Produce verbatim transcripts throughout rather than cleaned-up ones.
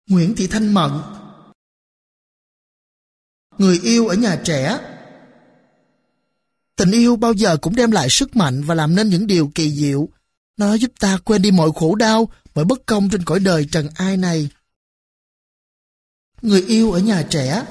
Nguyễn Thị Thanh Mận. Người yêu ở nhà trẻ. Tình yêu bao giờ cũng đem lại sức mạnh và làm nên những điều kỳ diệu. Nó giúp ta quên đi mọi khổ đau, mọi bất công trên cõi đời trần ai này. Người yêu ở nhà trẻ.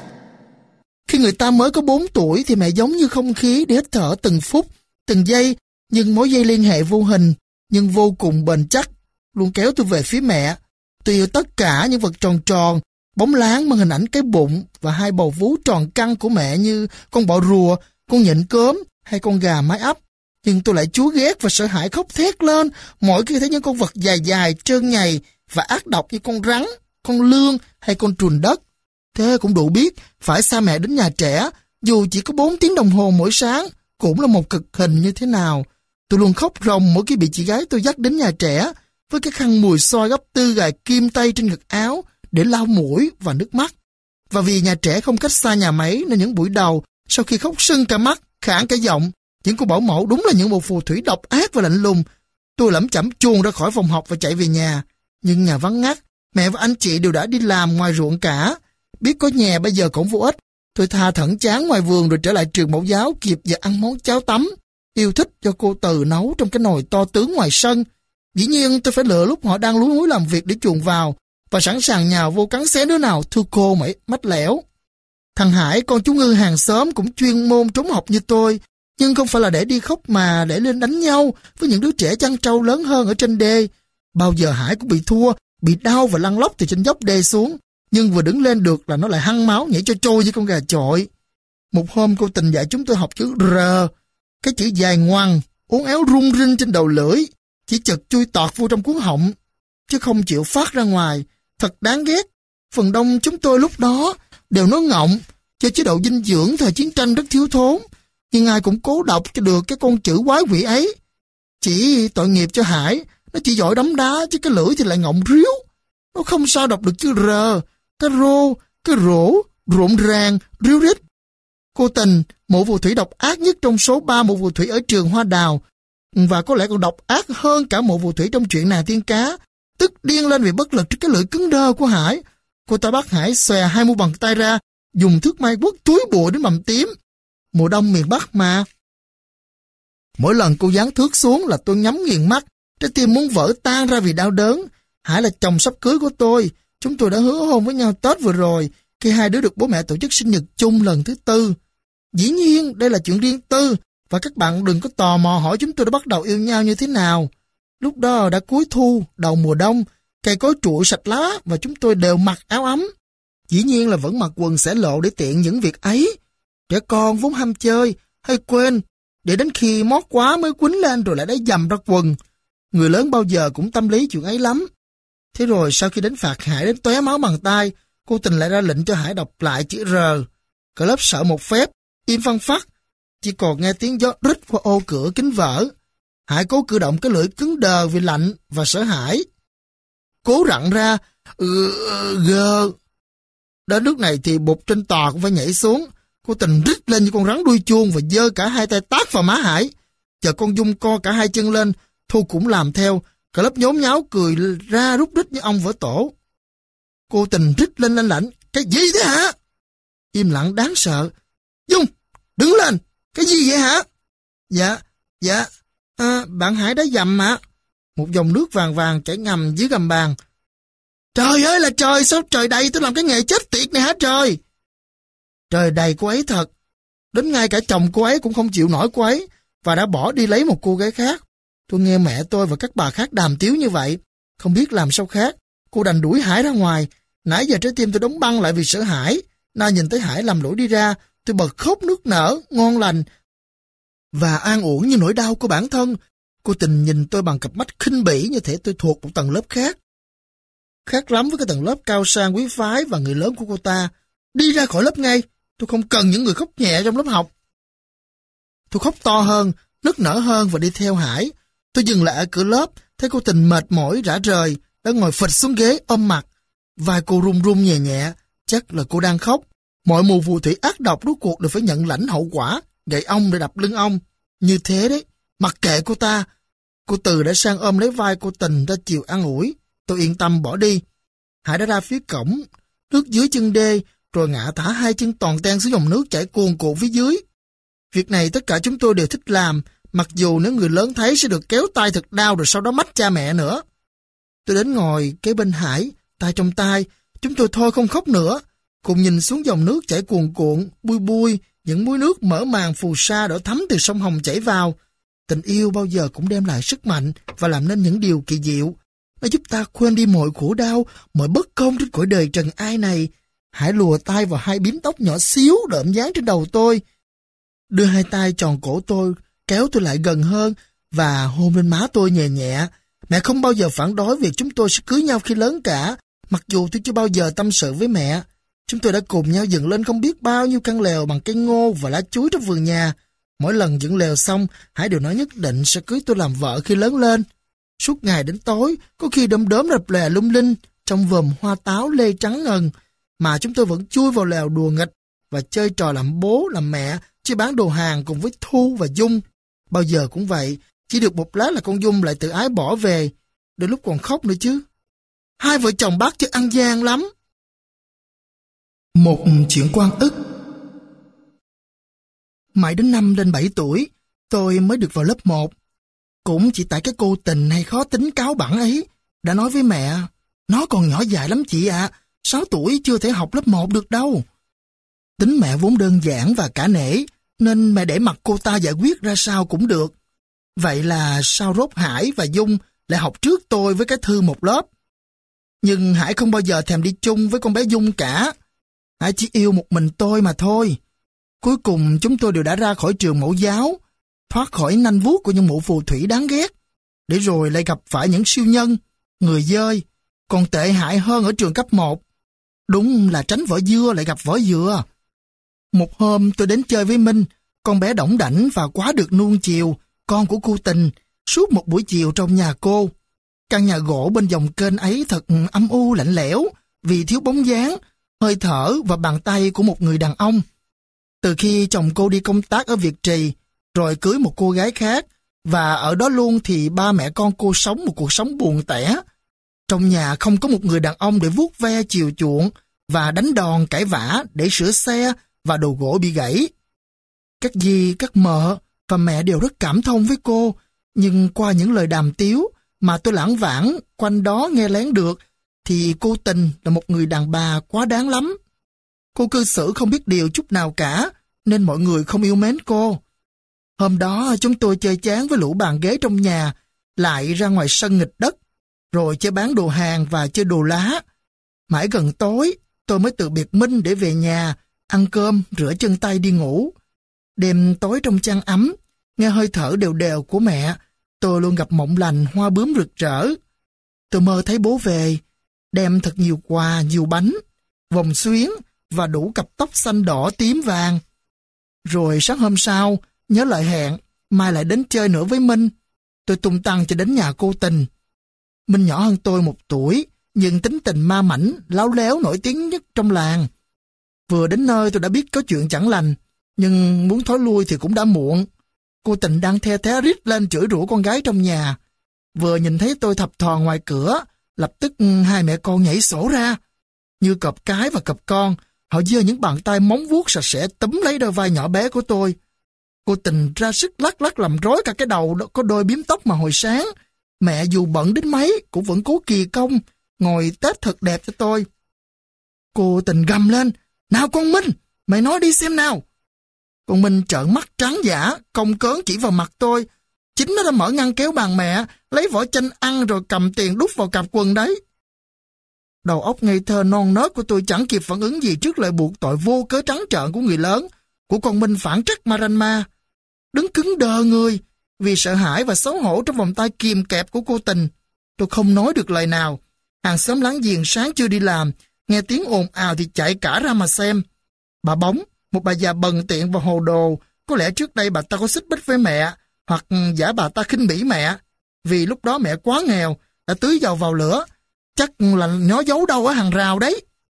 Khi người ta mới có bốn tuổi thì mẹ giống như không khí để hít thở từng phút, từng giây, nhưng mối dây liên hệ vô hình, nhưng vô cùng bền chắc, luôn kéo tôi về phía mẹ. Tôi yêu tất cả những vật tròn tròn, bóng láng mang hình ảnh cái bụng và hai bầu vú tròn căng của mẹ như con bọ rùa, con nhện cớm hay con gà mái ấp. Nhưng tôi lại chúa ghét và sợ hãi khóc thét lên mỗi khi thấy những con vật dài dài, trơn nhầy và ác độc như con rắn, con lươn hay con trùn đất. Thế cũng đủ biết phải xa mẹ đến nhà trẻ, dù chỉ có bốn tiếng đồng hồ mỗi sáng, cũng là một cực hình như thế nào. Tôi luôn khóc ròng mỗi khi bị chị gái tôi dắt đến nhà trẻ, với cái khăn mùi xoa gấp tư gài kim tay trên ngực áo để lau mũi và nước mắt. Và vì nhà trẻ không cách xa nhà máy nên những buổi đầu, sau khi khóc sưng cả mắt, khản cả giọng, những cô bảo mẫu đúng là những bộ phù thủy độc ác và lạnh lùng. Tôi lẩm chẩm chuồn ra khỏi phòng học và chạy về nhà. Nhưng nhà vắng ngắt, mẹ và anh chị đều đã đi làm ngoài ruộng cả. Biết có nhà bây giờ cũng vô ích. Tôi tha thẩn chán ngoài vườn rồi trở lại trường mẫu giáo kịp giờ ăn món cháo tắm, yêu thích cho cô Từ nấu trong cái nồi to tướng ngoài sân. Dĩ nhiên tôi phải lựa lúc họ đang lúi húi làm việc để chuồn vào và sẵn sàng nhào vô cắn xé đứa nào thưa cô mày mách lẻo. Thằng Hải, con chú Ngư hàng xóm cũng chuyên môn trốn học như tôi, nhưng không phải là để đi khóc mà để lên đánh nhau với những đứa trẻ chăn trâu lớn hơn ở trên đê. Bao giờ Hải cũng bị thua, bị đau và lăn lóc từ trên dốc đê xuống, nhưng vừa đứng lên được là nó lại hăng máu nhảy cho trôi như con gà chọi. Một hôm cô Tình dạy chúng tôi học chữ R, cái chữ dài ngoằng, uốn éo rung rinh trên đầu lưỡi, chỉ chật chui tọt vô trong cuốn họng, chứ không chịu phát ra ngoài. Thật đáng ghét. Phần đông chúng tôi lúc đó đều nói ngọng, cho chế độ dinh dưỡng thời chiến tranh rất thiếu thốn, nhưng ai cũng cố đọc cho được cái con chữ quái quỷ ấy. Chỉ tội nghiệp cho Hải, nó chỉ giỏi đấm đá chứ cái lưỡi thì lại ngọng ríu. Nó không sao đọc được chữ R, cái rô, cái rổ, rộn ràng, ríu rít. Cô Tình, mụ phù thủy độc ác nhất trong số ba mụ phù thủy ở trường Hoa Đào, và có lẽ còn độc ác hơn cả mụ phù thủy trong chuyện Nàng Tiên Cá, tức điên lên vì bất lực trước cái lưỡi cứng đơ của Hải. Cô ta bắt Hải xòe hai mu bàn tay ra, dùng thước may quất túi bụi đến mầm tím. Mùa đông miền Bắc mà. Mỗi lần cô giáng thước xuống là tôi nhắm nghiền mắt, trái tim muốn vỡ tan ra vì đau đớn. Hải là chồng sắp cưới của tôi. Chúng tôi đã hứa hôn với nhau Tết vừa rồi, khi hai đứa được bố mẹ tổ chức sinh nhật chung lần thứ tư. Dĩ nhiên, đây là chuyện riêng tư, và các bạn đừng có tò mò hỏi chúng tôi đã bắt đầu yêu nhau như thế nào. Lúc đó đã cuối thu, đầu mùa đông, cây cối trụi sạch lá và chúng tôi đều mặc áo ấm. Dĩ nhiên là vẫn mặc quần xẻ lộ để tiện những việc ấy. Trẻ con vốn ham chơi, hay quên, để đến khi mót quá mới quýnh lên rồi lại đá dầm ra quần. Người lớn bao giờ cũng tâm lý chuyện ấy lắm. Thế rồi sau khi đánh phạt Hải đến tóe máu bằng tay, cô Tình lại ra lệnh cho Hải đọc lại chữ R. Cả lớp sợ một phép, im phăng phắc, chỉ còn nghe tiếng gió rít qua ô cửa kính vỡ. Hải cố cử động cái lưỡi cứng đờ vì lạnh và sợ hãi. Cố rặn ra, gơ. Đến lúc này thì bụt trên tòa cũng phải nhảy xuống. Cô Tình rít lên như con rắn đuôi chuông và giơ cả hai tay tát vào má Hải. Chờ con Dung co cả hai chân lên, Thu cũng làm theo. Cả lớp nhốn nháo cười ra rút rít như ông vỡ tổ. Cô Tình rít lên lanh lảnh. Cái gì thế hả? Im lặng đáng sợ. Dung, đứng lên. Cái gì vậy hả? Dạ, dạ, à, bạn Hải đã dầm mà. Một dòng nước vàng vàng chảy ngầm dưới gầm bàn. Trời ơi là trời, sao trời đầy tôi làm cái nghề chết tiệt này hả trời? Trời đầy cô ấy thật. Đến ngay cả chồng cô ấy cũng không chịu nổi cô ấy và đã bỏ đi lấy một cô gái khác. Tôi nghe mẹ tôi và các bà khác đàm tiếu như vậy, không biết làm sao khác. Cô đành đuổi Hải ra ngoài. Nãy giờ trái tim tôi đóng băng lại vì sợ hãi. Nay nhìn thấy Hải làm lỗi đi ra, tôi bật khóc nức nở, ngon lành và an ủi như nỗi đau của bản thân. Cô Tình nhìn tôi bằng cặp mắt khinh bỉ như thể tôi thuộc một tầng lớp khác. Khác lắm với cái tầng lớp cao sang quý phái và người lớn của cô ta. Đi ra khỏi lớp ngay, tôi không cần những người khóc nhẹ trong lớp học. Tôi khóc to hơn, nức nở hơn và đi theo Hải. Tôi dừng lại ở cửa lớp, thấy cô Tình mệt mỏi rã rời, đã ngồi phịch xuống ghế ôm mặt. Vai cô run run nhẹ nhẹ, chắc là cô đang khóc. Mọi mù phù thủy ác độc rốt cuộc đều phải nhận lãnh hậu quả, gậy ông để đập lưng ông. Như thế đấy, mặc kệ cô ta. Cô Từ đã sang ôm lấy vai cô Tình ra chiều an ủi. Tôi yên tâm bỏ đi. Hải đã ra phía cổng, nước dưới chân đê, rồi ngã thả hai chân toàn ten xuống dòng nước chảy cuồn cuộn phía dưới. Việc này tất cả chúng tôi đều thích làm, mặc dù nếu người lớn thấy sẽ được kéo tay thật đau rồi sau đó mách cha mẹ nữa. Tôi đến ngồi kế bên Hải, tay trong tay, chúng tôi thôi không khóc nữa, cùng nhìn xuống dòng nước chảy cuồn cuộn, bui bui, những muối nước mở màn phù sa đỏ thắm từ sông Hồng chảy vào. Tình yêu bao giờ cũng đem lại sức mạnh và làm nên những điều kỳ diệu. Nó giúp ta quên đi mọi khổ đau, mọi bất công trên cõi đời trần ai này. Hải lùa tay vào hai bím tóc nhỏ xíu đượm dáng trên đầu tôi, đưa hai tay tròn cổ tôi, kéo tôi lại gần hơn và hôn lên má tôi nhẹ nhẹ. Mẹ không bao giờ phản đối việc chúng tôi sẽ cưới nhau khi lớn cả, mặc dù tôi chưa bao giờ tâm sự với mẹ. Chúng tôi đã cùng nhau dựng lên không biết bao nhiêu căn lều bằng cây ngô và lá chuối trong vườn nhà. Mỗi lần dựng lều xong, Hải đều nói nhất định sẽ cưới tôi làm vợ khi lớn lên. Suốt ngày đến tối, có khi đom đóm rập lè lung linh, trong vườn hoa táo lê trắng ngần, mà chúng tôi vẫn chui vào lều đùa nghịch và chơi trò làm bố, làm mẹ, chơi bán đồ hàng cùng với Thu và Dung. Bao giờ cũng vậy, chỉ được một lát là con Dung lại tự ái bỏ về, đôi lúc còn khóc nữa chứ. Hai vợ chồng bác chơi ăn gian lắm. Một chuyện oan ức. Mãi đến năm lên bảy tuổi, tôi mới được vào lớp một. Cũng chỉ tại cái cô Tình hay khó tính cáo bẳn ấy, đã nói với mẹ, nó còn nhỏ dại lắm chị ạ, à, sáu tuổi chưa thể học lớp một được đâu. Tính mẹ vốn đơn giản và cả nể, nên mẹ để mặc cô ta giải quyết ra sao cũng được. Vậy là sao rốt Hải và Dung lại học trước tôi với cái Thư một lớp. Nhưng Hải không bao giờ thèm đi chung với con bé Dung cả. Hải chỉ yêu một mình tôi mà thôi. Cuối cùng chúng tôi đều đã ra khỏi trường mẫu giáo, thoát khỏi nanh vuốt của những mụ phù thủy đáng ghét, để rồi lại gặp phải những siêu nhân, người dơi, còn tệ hại hơn ở trường cấp một. Đúng là tránh vỏ dưa lại gặp vỏ dừa. Một hôm tôi đến chơi với Minh, con bé đỏng đảnh và quá được nuông chiều, con của cô Tình, suốt một buổi chiều trong nhà cô. Căn nhà gỗ bên dòng kênh ấy thật âm u lạnh lẽo vì thiếu bóng dáng, hơi thở và bàn tay của một người đàn ông. Từ khi chồng cô đi công tác ở Việt Trì, rồi cưới một cô gái khác, và ở đó luôn thì ba mẹ con cô sống một cuộc sống buồn tẻ. Trong nhà không có một người đàn ông để vuốt ve chiều chuộng và đánh đòn cãi vã để sửa xe và đồ gỗ bị gãy. Các dì, các mợ và mẹ đều rất cảm thông với cô, nhưng qua những lời đàm tiếu mà tôi lãng vãng quanh đó nghe lén được, thì cô Tình là một người đàn bà quá đáng lắm. Cô cư xử không biết điều chút nào cả, nên mọi người không yêu mến cô. Hôm đó chúng tôi chơi chán với lũ bàn ghế trong nhà, lại ra ngoài sân nghịch đất, rồi chơi bán đồ hàng và chơi đồ lá. Mãi gần tối, tôi mới từ biệt Minh để về nhà, ăn cơm, rửa chân tay đi ngủ. Đêm tối trong chăn ấm, nghe hơi thở đều đều của mẹ, tôi luôn gặp mộng lành hoa bướm rực rỡ. Tôi mơ thấy bố về, đem thật nhiều quà, nhiều bánh, vòng xuyến và đủ cặp tóc xanh đỏ tím vàng. Rồi sáng hôm sau, nhớ lại hẹn, mai lại đến chơi nữa với Minh. Tôi tung tăng cho đến nhà cô Tình. Minh nhỏ hơn tôi một tuổi, nhưng tính tình ma mảnh, láo léo nổi tiếng nhất trong làng. Vừa đến nơi tôi đã biết có chuyện chẳng lành, nhưng muốn thối lui thì cũng đã muộn. Cô Tình đang the thé rít lên chửi rủa con gái trong nhà. Vừa nhìn thấy tôi thập thò ngoài cửa, lập tức hai mẹ con nhảy sổ ra. Như cọp cái và cọp con, họ giơ những bàn tay móng vuốt sạch sẽ túm lấy đôi vai nhỏ bé của tôi. Cô Tình ra sức lắc lắc làm rối cả cái đầu có đôi bím tóc mà hồi sáng. Mẹ dù bận đến mấy cũng vẫn cố kỳ công, ngồi tết thật đẹp cho tôi. Cô Tình gầm lên, nào con Minh, mày nói đi xem nào. Con Minh trợn mắt trắng dã, cong cớn chỉ vào mặt tôi. Chính nó đã mở ngăn kéo bàn mẹ, lấy vỏ chanh ăn rồi cầm tiền đút vào cặp quần đấy. Đầu óc ngây thơ non nớt của tôi chẳng kịp phản ứng gì trước lời buộc tội vô cớ trắng trợn của người lớn, của con Minh phản trắc Maranma. Đứng cứng đờ người, vì sợ hãi và xấu hổ trong vòng tay kìm kẹp của cô Tình. Tôi không nói được lời nào. Hàng xóm láng giềng sáng chưa đi làm, nghe tiếng ồn ào thì chạy cả ra mà xem. Bà Bóng, một bà già bần tiện và hồ đồ, có lẽ trước đây bà ta có xích mích với mẹ, hoặc giả bà ta khinh bỉ mẹ, vì lúc đó mẹ quá nghèo, đã tưới dầu vào lửa, chắc là nó giấu đâu ở hàng rào đấy.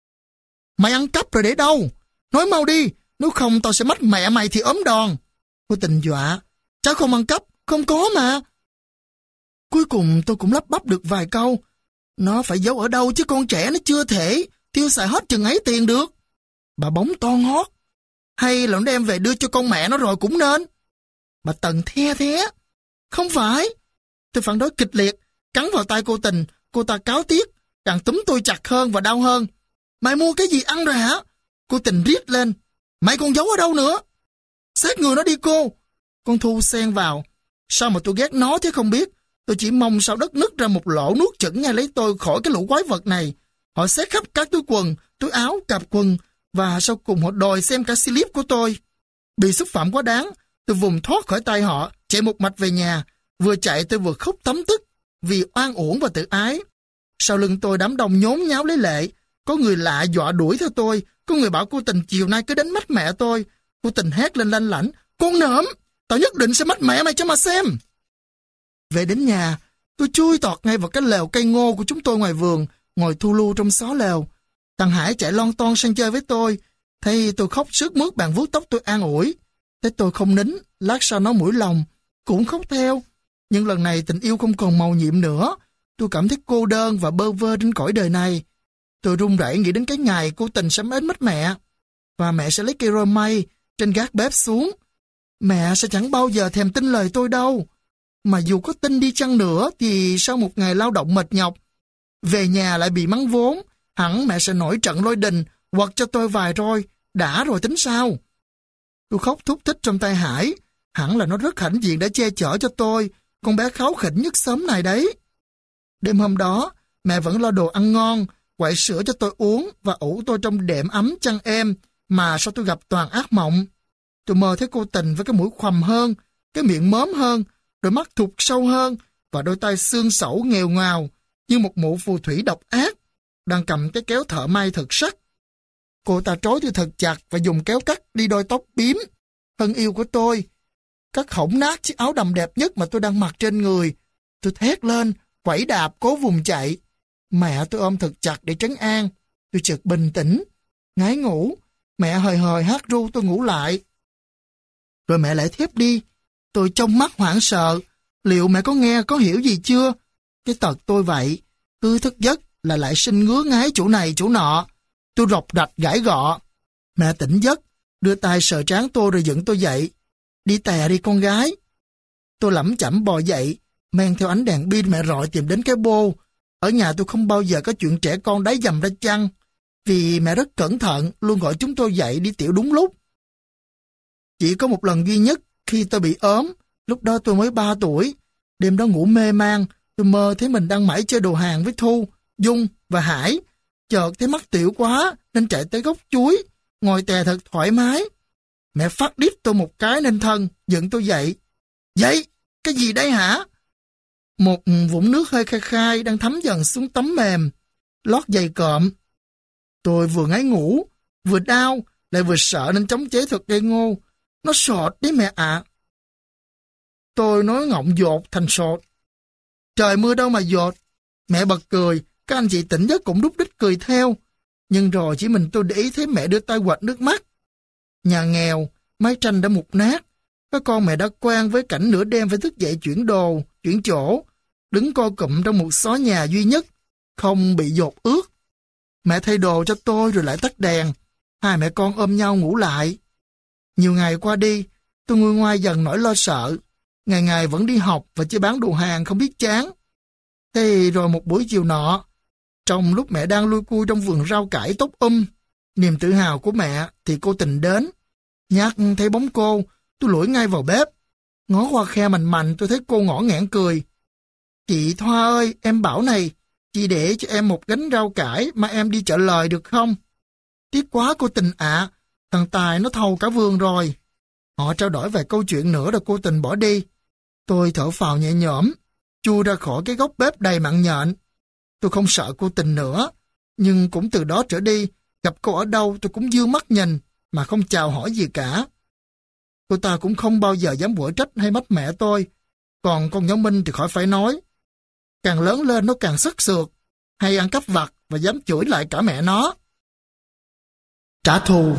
Mày ăn cắp rồi để đâu? Nói mau đi, nếu không tao sẽ mách mẹ mày thì ốm đòn. Cô Tình dọa, cháu không ăn cắp, không có mà. Cuối cùng tôi cũng lắp bắp được vài câu. Nó phải giấu ở đâu chứ con trẻ nó chưa thể tiêu xài hết chừng ấy tiền được. Bà bóng to ngót. Hay là nó đem về đưa cho con mẹ nó rồi cũng nên. Bà Tần the thế. Không phải. Tôi phản đối kịch liệt, cắn vào tay cô Tình. Cô ta cáo tiếc, càng túm tôi chặt hơn và đau hơn. Mày mua cái gì ăn rồi hả? Cô Tình rít lên. Mày còn giấu ở đâu nữa? Sát người nó đi cô. Con Thu xen vào. Sao mà tôi ghét nó chứ không biết. Tôi chỉ mong sao đất nứt ra một lỗ nuốt chửng ngay lấy tôi khỏi cái lũ quái vật này. Họ xét khắp các túi quần, túi áo, cặp quần, và sau cùng họ đòi xem cả slip của tôi. Bị xúc phạm quá đáng, tôi vùng thoát khỏi tay họ, chạy một mạch về nhà. Vừa chạy tôi vừa khóc tấm tức vì oan uổng và tự ái. Sau lưng tôi đám đông nhốn nháo lấy lệ. Có người lạ dọa đuổi theo tôi. Có người bảo cô Tình chiều nay cứ đánh mách mẹ tôi. Cô Tình hét lên lanh lảnh. Con nỡm, tao nhất định sẽ mách mẹ mày cho mà xem. Về đến nhà, tôi chui tọt ngay vào cái lều cây ngô của chúng tôi ngoài vườn, ngồi thu lu trong xó lều. Thằng Hải chạy lon ton sang chơi với tôi. Thấy tôi khóc sướt mướt bàn vuốt tóc tôi an ủi. Thấy tôi không nín, lát sau nó mũi lòng, cũng khóc theo. Nhưng lần này tình yêu không còn màu nhiệm nữa. Tôi cảm thấy cô đơn và bơ vơ trên cõi đời này. Tôi run rẩy nghĩ đến cái ngày cô Tình sẽ mến mất mẹ. Và mẹ sẽ lấy cây roi mây trên gác bếp xuống. Mẹ sẽ chẳng bao giờ thèm tin lời tôi đâu. Mà dù có tin đi chăng nữa thì sau một ngày lao động mệt nhọc, về nhà lại bị mắng vốn, hẳn mẹ sẽ nổi trận lôi đình hoặc cho tôi vài roi, đã rồi tính sao. Tôi khóc thúc thích trong tay Hải, hẳn là nó rất hãnh diện đã che chở cho tôi, con bé kháu khỉnh nhất xóm này đấy. Đêm hôm đó, mẹ vẫn lo đồ ăn ngon, quậy sữa cho tôi uống và ủ tôi trong đệm ấm chăn êm, mà sao tôi gặp toàn ác mộng. Tôi mơ thấy cô Tình với cái mũi khoằm hơn, cái miệng móm hơn, đôi mắt thụt sâu hơn và đôi tay xương sẩu nghèo ngào như một mụ phù thủy độc ác đang cầm cái kéo thợ may thật sắc. Cô ta trói tôi thật chặt và dùng kéo cắt đi đôi tóc bím thân yêu của tôi, cắt hỏng nát chiếc áo đầm đẹp nhất mà tôi đang mặc trên người. Tôi thét lên, quẩy đạp cố vùng chạy. Mẹ tôi ôm thật chặt để trấn an. Tôi chợt bình tĩnh, ngái ngủ. Mẹ hời hời hát ru tôi ngủ lại. Rồi mẹ lại thiếp đi. Tôi trong mắt hoảng sợ. Liệu mẹ có nghe, có hiểu gì chưa? Cái tật tôi vậy. Cứ thức giấc là lại sinh ngứa ngái chỗ này chỗ nọ. Tôi rọc rạch gãi gọ. Mẹ tỉnh giấc, đưa tay sờ trán tôi rồi dựng tôi dậy. Đi tè đi con gái. Tôi lẩm chẩm bò dậy, mang theo ánh đèn pin mẹ rọi tìm đến cái bô. Ở nhà tôi không bao giờ có chuyện trẻ con đáy dầm ra chăn, vì mẹ rất cẩn thận, luôn gọi chúng tôi dậy đi tiểu đúng lúc. Chỉ có một lần duy nhất khi tôi bị ốm, lúc đó tôi mới ba tuổi. Đêm đó ngủ mê man, tôi mơ thấy mình đang mãi chơi đồ hàng với Thu, Dung và Hải. Chợt thấy mắt tiểu quá nên chạy tới gốc chuối, ngồi tè thật thoải mái. Mẹ phát đít tôi một cái lên thân, dựng tôi dậy. Dậy, cái gì đây hả? Một vũng nước hơi khai khai đang thấm dần xuống tấm mềm, lót dày cộm. Tôi vừa ngái ngủ, vừa đau, lại vừa sợ nên chống chế thật ngây ngô. Nó sọt đấy mẹ ạ. Tôi nói ngọng dột thành sọt. Trời mưa đâu mà dột. Mẹ bật cười, các anh chị tỉnh giấc cũng đúc đích cười theo. Nhưng rồi chỉ mình tôi để ý thấy mẹ đưa tay quệt nước mắt. Nhà nghèo, mái tranh đã mục nát. Các con mẹ đã quen với cảnh nửa đêm phải thức dậy chuyển đồ, chuyển chỗ, đứng co cụm trong một xó nhà duy nhất, không bị dột ướt. Mẹ thay đồ cho tôi rồi lại tắt đèn. Hai mẹ con ôm nhau ngủ lại. Nhiều ngày qua đi, tôi nguôi ngoai dần nỗi lo sợ. Ngày ngày vẫn đi học và chơi bán đồ hàng không biết chán. Thế rồi một buổi chiều nọ, trong lúc mẹ đang lui cui trong vườn rau cải tốt um, niềm tự hào của mẹ thì cô Tình đến. Nhắc thấy bóng cô, tôi lủi ngay vào bếp. Ngó qua khe mạnh mạnh tôi thấy cô ngõ ngẽn cười. Chị Thoa ơi, em bảo này, chị để cho em một gánh rau cải mà em đi chợ lời được không? Tiếc quá cô Tình ạ, thằng Tài nó thầu cả vườn rồi. Họ trao đổi vài câu chuyện nữa rồi cô Tình bỏ đi. Tôi thở phào nhẹ nhõm, chui ra khỏi cái góc bếp đầy mặn nhện. Tôi không sợ cô Tình nữa, nhưng cũng từ đó trở đi, gặp cô ở đâu tôi cũng dương mắt nhìn, mà không chào hỏi gì cả. Cô ta cũng không bao giờ dám quở trách hay mách mẹ tôi. Còn con nhỏ Minh thì khỏi phải nói. Càng lớn lên nó càng sức sượt, hay ăn cắp vặt và dám chửi lại cả mẹ nó. Trả thù.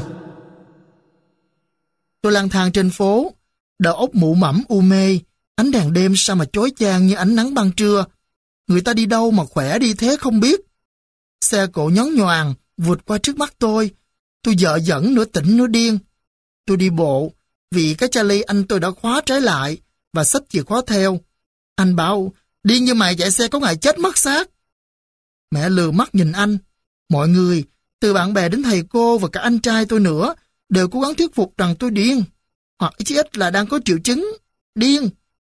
Tôi lang thang trên phố, đầu óc mụ mẫm u mê, ánh đèn đêm sao mà chói chang như ánh nắng ban trưa. Người ta đi đâu mà khỏe đi thế không biết. Xe cộ nhón nhoàng vụt qua trước mắt tôi. Tôi dợ dẫn nửa tỉnh nửa điên. Tôi đi bộ vì cái Charlie anh tôi đã khóa trái lại và xách chìa khóa theo. Anh bảo, điên như mày chạy xe có ngày chết mất xác. Mẹ lừa mắt nhìn anh. Mọi người, từ bạn bè đến thầy cô và cả anh trai tôi nữa, đều cố gắng thuyết phục rằng tôi điên. Hoặc chí ít là đang có triệu chứng điên.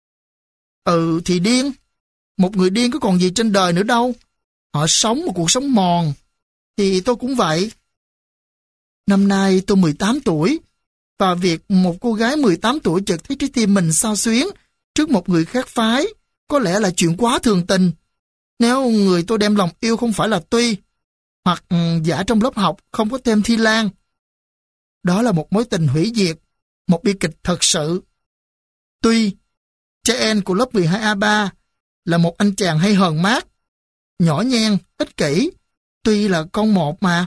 Ừ thì điên. Một người điên có còn gì trên đời nữa đâu. Họ sống một cuộc sống mòn. Thì tôi cũng vậy. Năm nay tôi mười tám tuổi. Và việc một cô gái mười tám tuổi chợt thấy trái tim mình xao xuyến trước một người khác phái có lẽ là chuyện quá thường tình. Nếu người tôi đem lòng yêu không phải là Tuy, hoặc um, giả trong lớp học không có thêm Thi Lan. Đó là một mối tình hủy diệt, một bi kịch thật sự. Tuy, cha em của lớp mười hai A ba, là một anh chàng hay hờn mát, nhỏ nhen, ích kỷ, Tuy là con một mà.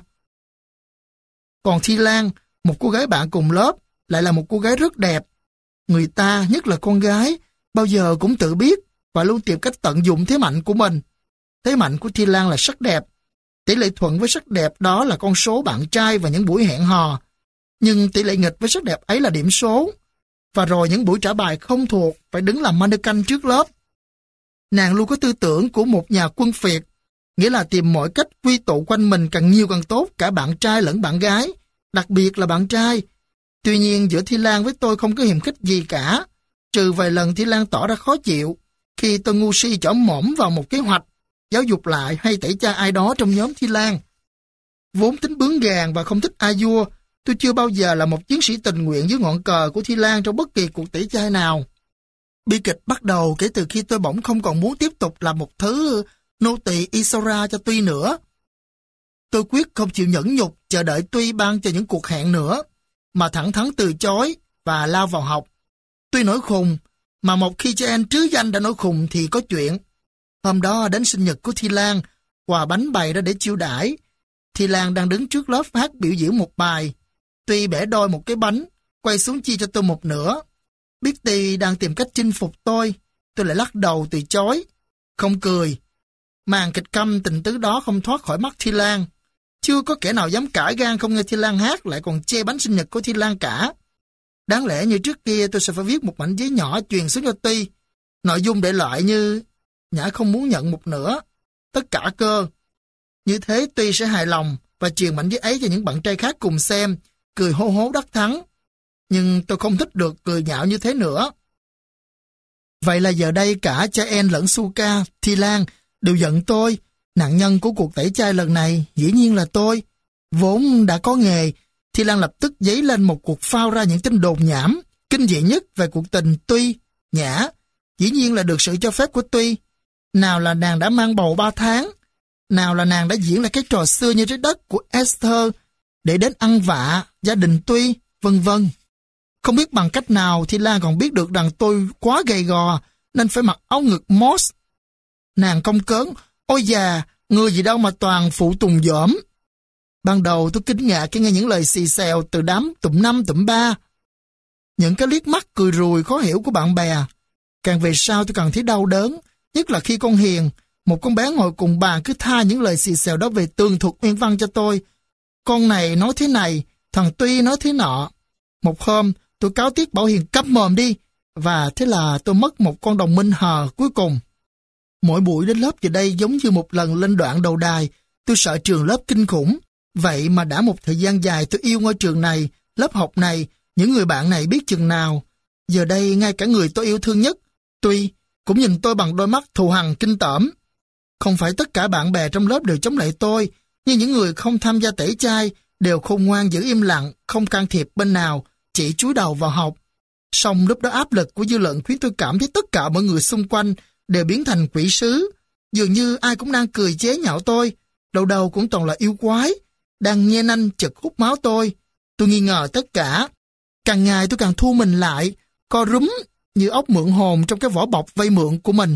Còn Thi Lan, một cô gái bạn cùng lớp, lại là một cô gái rất đẹp. Người ta, nhất là con gái, bao giờ cũng tự biết và luôn tìm cách tận dụng thế mạnh của mình. Thế mạnh của Thi Lan là sắc đẹp. Tỷ lệ thuận với sắc đẹp đó là con số bạn trai và những buổi hẹn hò. Nhưng tỷ lệ nghịch với sắc đẹp ấy là điểm số. Và rồi những buổi trả bài không thuộc phải đứng làm mannequin trước lớp. Nàng luôn có tư tưởng của một nhà quân phiệt, nghĩa là tìm mọi cách quy tụ quanh mình càng nhiều càng tốt, cả bạn trai lẫn bạn gái, đặc biệt là bạn trai. Tuy nhiên giữa Thi Lan với tôi không có hiềm khích gì cả, trừ vài lần Thi Lan tỏ ra khó chịu khi tôi ngu si chỏ mõm vào một kế hoạch giáo dục lại hay tẩy chay ai đó trong nhóm Thi Lan. Vốn tính bướng gàn và không thích a vua, tôi chưa bao giờ là một chiến sĩ tình nguyện dưới ngọn cờ của Thi Lan trong bất kỳ cuộc tẩy chay nào. Bi kịch bắt đầu kể từ khi tôi bỗng không còn muốn tiếp tục làm một thứ nô tỳ Isora cho Tuy nữa. Tôi quyết không chịu nhẫn nhục chờ đợi Tuy ban cho những cuộc hẹn nữa, mà thẳng thắn từ chối và lao vào học. Tuy nổi khùng, mà một khi cho em trứ danh đã nổi khùng thì có chuyện. Hôm đó đến sinh nhật của Thi Lan, quà bánh bày ra để chiêu đãi. Thi Lan đang đứng trước lớp hát biểu diễn một bài. Tuy bẻ đôi một cái bánh, quay xuống chia cho tôi một nửa. Biết Tuy đang tìm cách chinh phục tôi, tôi lại lắc đầu từ chối. Không cười. Màn kịch câm tình tứ đó không thoát khỏi mắt Thi Lan. Chưa có kẻ nào dám cãi gan không nghe Thi Lan hát lại còn chê bánh sinh nhật của Thi Lan cả. Đáng lẽ như trước kia tôi sẽ phải viết một mảnh giấy nhỏ truyền xuống cho Tuy. Nội dung để lại như Nhã không muốn nhận một nửa, tất cả cơ. Như thế Tuy sẽ hài lòng và truyền mảnh giấy ấy cho những bạn trai khác cùng xem, cười hô hố đắc thắng. Nhưng tôi không thích được cười nhạo như thế nữa. Vậy là giờ đây cả cha En lẫn Suka, Thi Lan đều giận tôi. Nạn nhân của cuộc tẩy chay lần này dĩ nhiên là tôi. Vốn đã có nghề, Thi Lan lập tức dấy lên một cuộc phao ra những tin đồn nhảm, kinh dị nhất về cuộc tình Tuy, Nhã. Dĩ nhiên là được sự cho phép của Tuy. Nào là nàng đã mang bầu ba tháng, nào là nàng đã diễn lại cái trò xưa như trái đất của Esther để đến ăn vạ gia đình Tuy, vân vân. Không biết bằng cách nào Thi Lan còn biết được rằng tôi quá gầy gò nên phải mặc áo ngực moss. Nàng công cớn, ôi già, người gì đâu mà toàn phụ tùng dởm. Ban đầu tôi kinh ngạc khi nghe những lời xì xèo từ đám tụm năm tụm ba. Những cái liếc mắt cười rùi khó hiểu của bạn bè. Càng về sau tôi càng thấy đau đớn, nhất là khi con Hiền, một con bé ngồi cùng bàn cứ tha những lời xì xèo đó về tường thuật nguyên văn cho tôi. Con này nói thế này, thằng Tuy nói thế nọ. Một hôm, tôi cáo tiết bảo Hiền câm mồm đi, và thế là tôi mất một con đồng minh hờ cuối cùng. Mỗi buổi đến lớp giờ đây giống như một lần lên đoạn đầu đài, tôi sợ trường lớp kinh khủng. Vậy mà đã một thời gian dài tôi yêu ngôi trường này, lớp học này, những người bạn này biết chừng nào. Giờ đây ngay cả người tôi yêu thương nhất, Tuy, cũng nhìn tôi bằng đôi mắt thù hằn kinh tởm. Không phải tất cả bạn bè trong lớp đều chống lại tôi, nhưng những người không tham gia tẩy chay đều khôn ngoan giữ im lặng, không can thiệp bên nào, chỉ chúi đầu vào học. Song lúc đó áp lực của dư luận khiến tôi cảm thấy tất cả mọi người xung quanh đều biến thành quỷ sứ. Dường như ai cũng đang cười chế nhạo tôi, đầu đầu cũng toàn là yêu quái, đang nhe nanh chực hút máu tôi. Tôi nghi ngờ tất cả. Càng ngày tôi càng thu mình lại, co rúm như ốc mượn hồn trong cái vỏ bọc vây mượn của mình.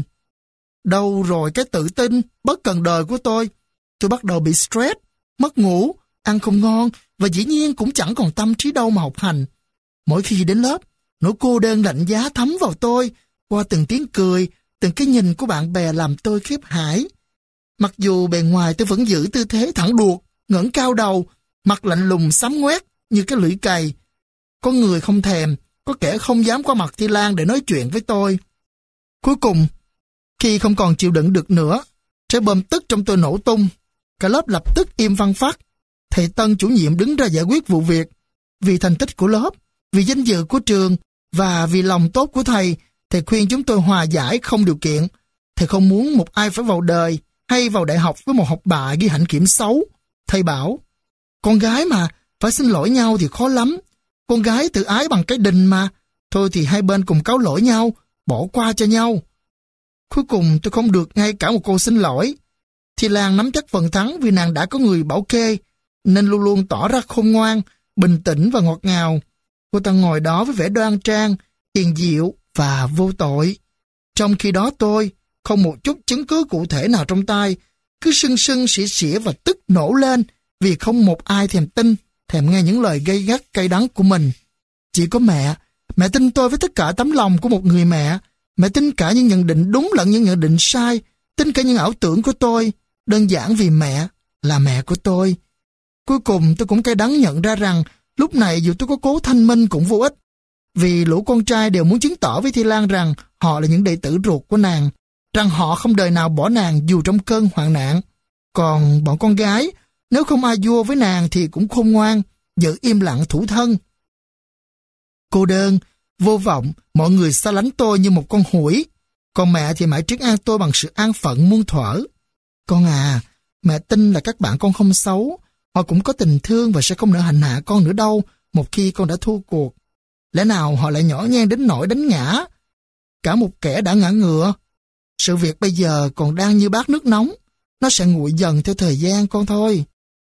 Đâu rồi cái tự tin, bất cần đời của tôi? Tôi bắt đầu bị stress, mất ngủ, ăn không ngon và dĩ nhiên cũng chẳng còn tâm trí đâu mà học hành. Mỗi khi đến lớp, nỗi cô đơn lạnh giá thấm vào tôi qua từng tiếng cười, từng cái nhìn của bạn bè làm tôi khiếp hãi. Mặc dù bề ngoài tôi vẫn giữ tư thế thẳng đuột, ngẩng cao đầu, mặt lạnh lùng xám ngoét như cái lưỡi cày. Có người không thèm, có kẻ không dám qua mặt Thi Lan để nói chuyện với tôi. Cuối cùng, khi không còn chịu đựng được nữa, trái bom tức trong tôi nổ tung. Cả lớp lập tức im phăng phắc. Thầy Tân chủ nhiệm đứng ra giải quyết vụ việc. Vì thành tích của lớp, vì danh dự của trường và vì lòng tốt của thầy, thầy khuyên chúng tôi hòa giải không điều kiện. Thầy không muốn một ai phải vào đời hay vào đại học với một học bạ ghi hạnh kiểm xấu. Thầy bảo, con gái mà, phải xin lỗi nhau thì khó lắm. Con gái tự ái bằng cái đình mà. Thôi thì hai bên cùng cáo lỗi nhau, bỏ qua cho nhau. Cuối cùng tôi không được ngay cả một câu xin lỗi. Thi Lan nắm chắc phần thắng vì nàng đã có người bảo kê, nên luôn luôn tỏ ra khôn ngoan, bình tĩnh và ngọt ngào. Cô ta ngồi đó với vẻ đoan trang, hiền diệu và vô tội. Trong khi đó tôi, không một chút chứng cứ cụ thể nào trong tay, cứ sưng sưng xỉa xỉa và tức nổ lên vì không một ai thèm tin, thèm nghe những lời gay gắt cay đắng của mình. Chỉ có mẹ, mẹ tin tôi với tất cả tấm lòng của một người mẹ. Mẹ tin cả những nhận định đúng lẫn những nhận định sai, tin cả những ảo tưởng của tôi, đơn giản vì mẹ là mẹ của tôi. Cuối cùng tôi cũng cay đắng nhận ra rằng lúc này dù tôi có cố thanh minh cũng vô ích, vì lũ con trai đều muốn chứng tỏ với Thi Lan rằng họ là những đệ tử ruột của nàng, rằng họ không đời nào bỏ nàng dù trong cơn hoạn nạn. Còn bọn con gái, nếu không ai vua với nàng thì cũng khôn ngoan, giữ im lặng thủ thân. Cô đơn, vô vọng, mọi người xa lánh tôi như một con hủi. Còn mẹ thì mãi trấn an tôi bằng sự an phận muôn thuở. Con à, mẹ tin là các bạn con không xấu. Họ cũng có tình thương và sẽ không nỡ hành hạ con nữa đâu một khi con đã thua cuộc. Lẽ nào họ lại nhỏ nhen đến nỗi đánh ngã cả một kẻ đã ngã ngựa? Sự việc bây giờ còn đang như bát nước nóng. Nó sẽ nguội dần theo thời gian con thôi.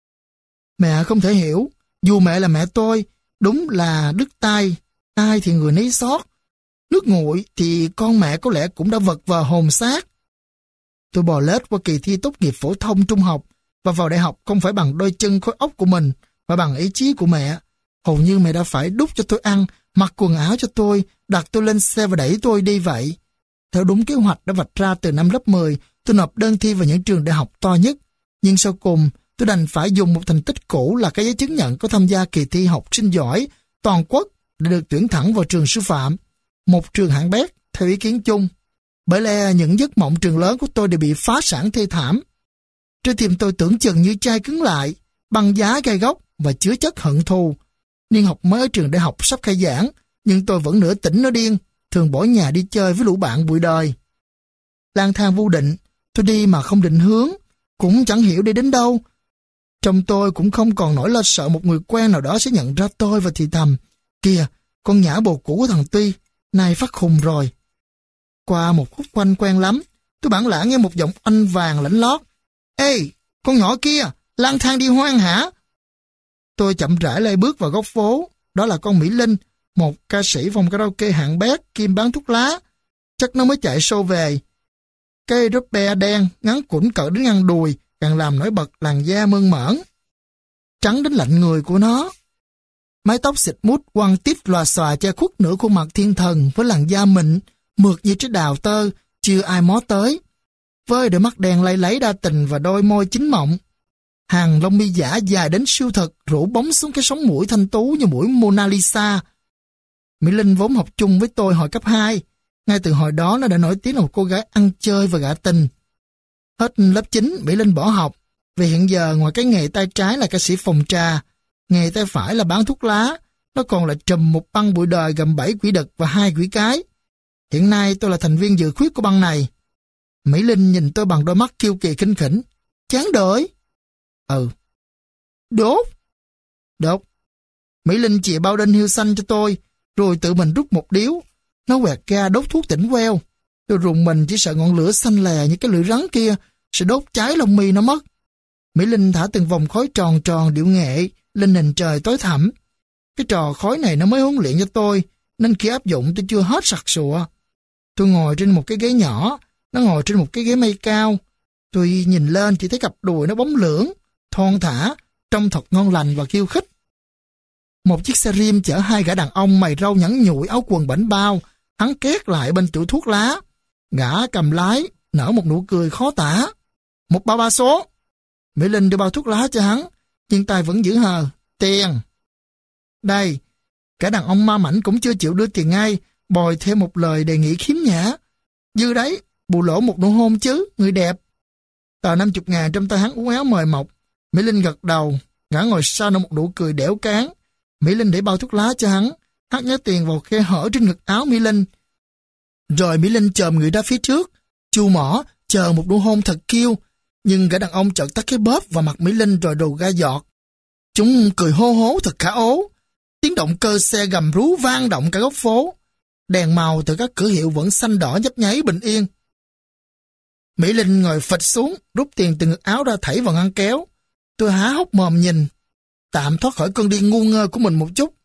Mẹ không thể hiểu. Dù mẹ là mẹ tôi, đúng là đứt tay, ai thì người nấy xót. Nước nguội thì con mẹ có lẽ cũng đã vật vào hồn xác. Tôi bò lết qua kỳ thi tốt nghiệp phổ thông trung học và vào đại học không phải bằng đôi chân khối óc của mình mà bằng ý chí của mẹ. Hầu như mẹ đã phải đút cho tôi ăn, mặc quần áo cho tôi, đặt tôi lên xe và đẩy tôi đi vậy. Theo đúng kế hoạch đã vạch ra từ năm lớp mười, tôi nộp đơn thi vào những trường đại học to nhất. Nhưng sau cùng, tôi đành phải dùng một thành tích cũ là cái giấy chứng nhận có tham gia kỳ thi học sinh giỏi toàn quốc để được tuyển thẳng vào trường sư phạm, một trường hạng bét theo ý kiến chung. Bởi lẽ những giấc mộng trường lớn của tôi đều bị phá sản thê thảm. Trái tim tôi tưởng chừng như chai cứng lại, băng giá gai góc và chứa chất hận thù. Niên học mới ở trường đại học sắp khai giảng, nhưng tôi vẫn nửa tỉnh nửa điên, thường bỏ nhà đi chơi với lũ bạn bụi đời. Lang thang vô định, tôi đi mà không định hướng, cũng chẳng hiểu đi đến đâu. Trong tôi cũng không còn nỗi lo sợ một người quen nào đó sẽ nhận ra tôi và thì thầm, kìa, con nhã bồ cũ của thằng Tuy, nay phát khùng rồi. Qua một khúc quanh quen lắm, tôi bản lả nghe một giọng oanh vàng lãnh lót. Ê, con nhỏ kia, lang thang đi hoang hả? Tôi chậm rãi lê bước vào góc phố, đó là con Mỹ Linh, một ca sĩ phòng karaoke hạng bét kim bán thuốc lá. Chắc nó mới chạy show về. Cây rớp be đen, ngắn cũn cỡ đến ngang đùi, càng làm nổi bật làn da mơn mởn, trắng đến lạnh người của nó. Mái tóc xịt mút quăng tít lòa xòa che khuất nửa khuôn mặt thiên thần với làn da mịn, mượt như trái đào tơ, chưa ai mó tới. Với đôi mắt đen lay lấy đa tình và đôi môi chín mọng. Hàng lông mi giả dài đến siêu thực rủ bóng xuống cái sống mũi thanh tú như mũi Mona Lisa. Mỹ Linh vốn học chung với tôi hồi cấp hai. Ngay từ hồi đó nó đã nổi tiếng là một cô gái ăn chơi và gạ tình. Hết lớp chín, Mỹ Linh bỏ học. Vì hiện giờ ngoài cái nghề tay trái là ca sĩ phòng trà, nghề tay phải là bán thuốc lá, nó còn là trùm một băng bụi đời gồm bảy quỷ đực và hai quỷ cái. Hiện nay tôi là thành viên dự khuyết của băng này. Mỹ Linh nhìn tôi bằng đôi mắt kiêu kỳ khinh khỉnh. Chán đời. Ừ. Đốt. Đốt. Mỹ Linh chìa bao đinh hiêu xanh cho tôi, rồi tự mình rút một điếu. Nó quẹt ga đốt thuốc tỉnh queo. Tôi rùng mình chỉ sợ ngọn lửa xanh lè như cái lưỡi rắn kia sẽ đốt cháy lông mi nó mất. Mỹ Linh thả từng vòng khói tròn tròn điệu nghệ lên nền trời tối thẳm. Cái trò khói này nó mới huấn luyện cho tôi, nên khi áp dụng tôi chưa hết sặc sụa. Tôi ngồi trên một cái ghế nhỏ, nó ngồi trên một cái ghế mây cao. Tôi nhìn lên chỉ thấy cặp đùi nó bóng lưỡng, thon thả, trông thật ngon lành và khiêu khích. Một chiếc xe rim chở hai gã đàn ông mày râu nhẵn nhụi áo quần bảnh bao, hắn két lại bên tủ thuốc lá. Gã cầm lái, nở một nụ cười khó tả. Một bao ba số. Mỹ Linh đưa bao thuốc lá cho hắn, nhưng tay vẫn giữ hờ. Tiền. Đây, cả đàn ông ma mảnh cũng chưa chịu đưa tiền ngay, bồi thêm một lời đề nghị khiếm nhã. Dư đấy, bù lỗ một nụ hôn chứ, người đẹp. Tờ năm chục ngàn trong tay hắn uốn éo mời mọc. Mỹ Linh gật đầu, gã ngồi sau nở một nụ cười đẻo cán. Mỹ Linh để bao thuốc lá cho hắn, hắt nhớ tiền vào khe hở trên ngực áo Mỹ Linh. Rồi Mỹ Linh chồm người ra phía trước, chu mỏ, chờ một nụ hôn thật kiêu. Nhưng gã đàn ông chợt tắt cái bóp vào mặt Mỹ Linh rồi đồ ga giọt. Chúng cười hô hố thật khả ố. Tiếng động cơ xe gầm rú vang động cả góc phố. Đèn màu từ các cửa hiệu vẫn xanh đỏ nhấp nháy bình yên. Mỹ Linh ngồi phịch xuống, rút tiền từ ngực áo ra thảy vào ngăn kéo. Tôi há hốc mồm nhìn, tạm thoát khỏi cơn điên ngu ngơ của mình một chút.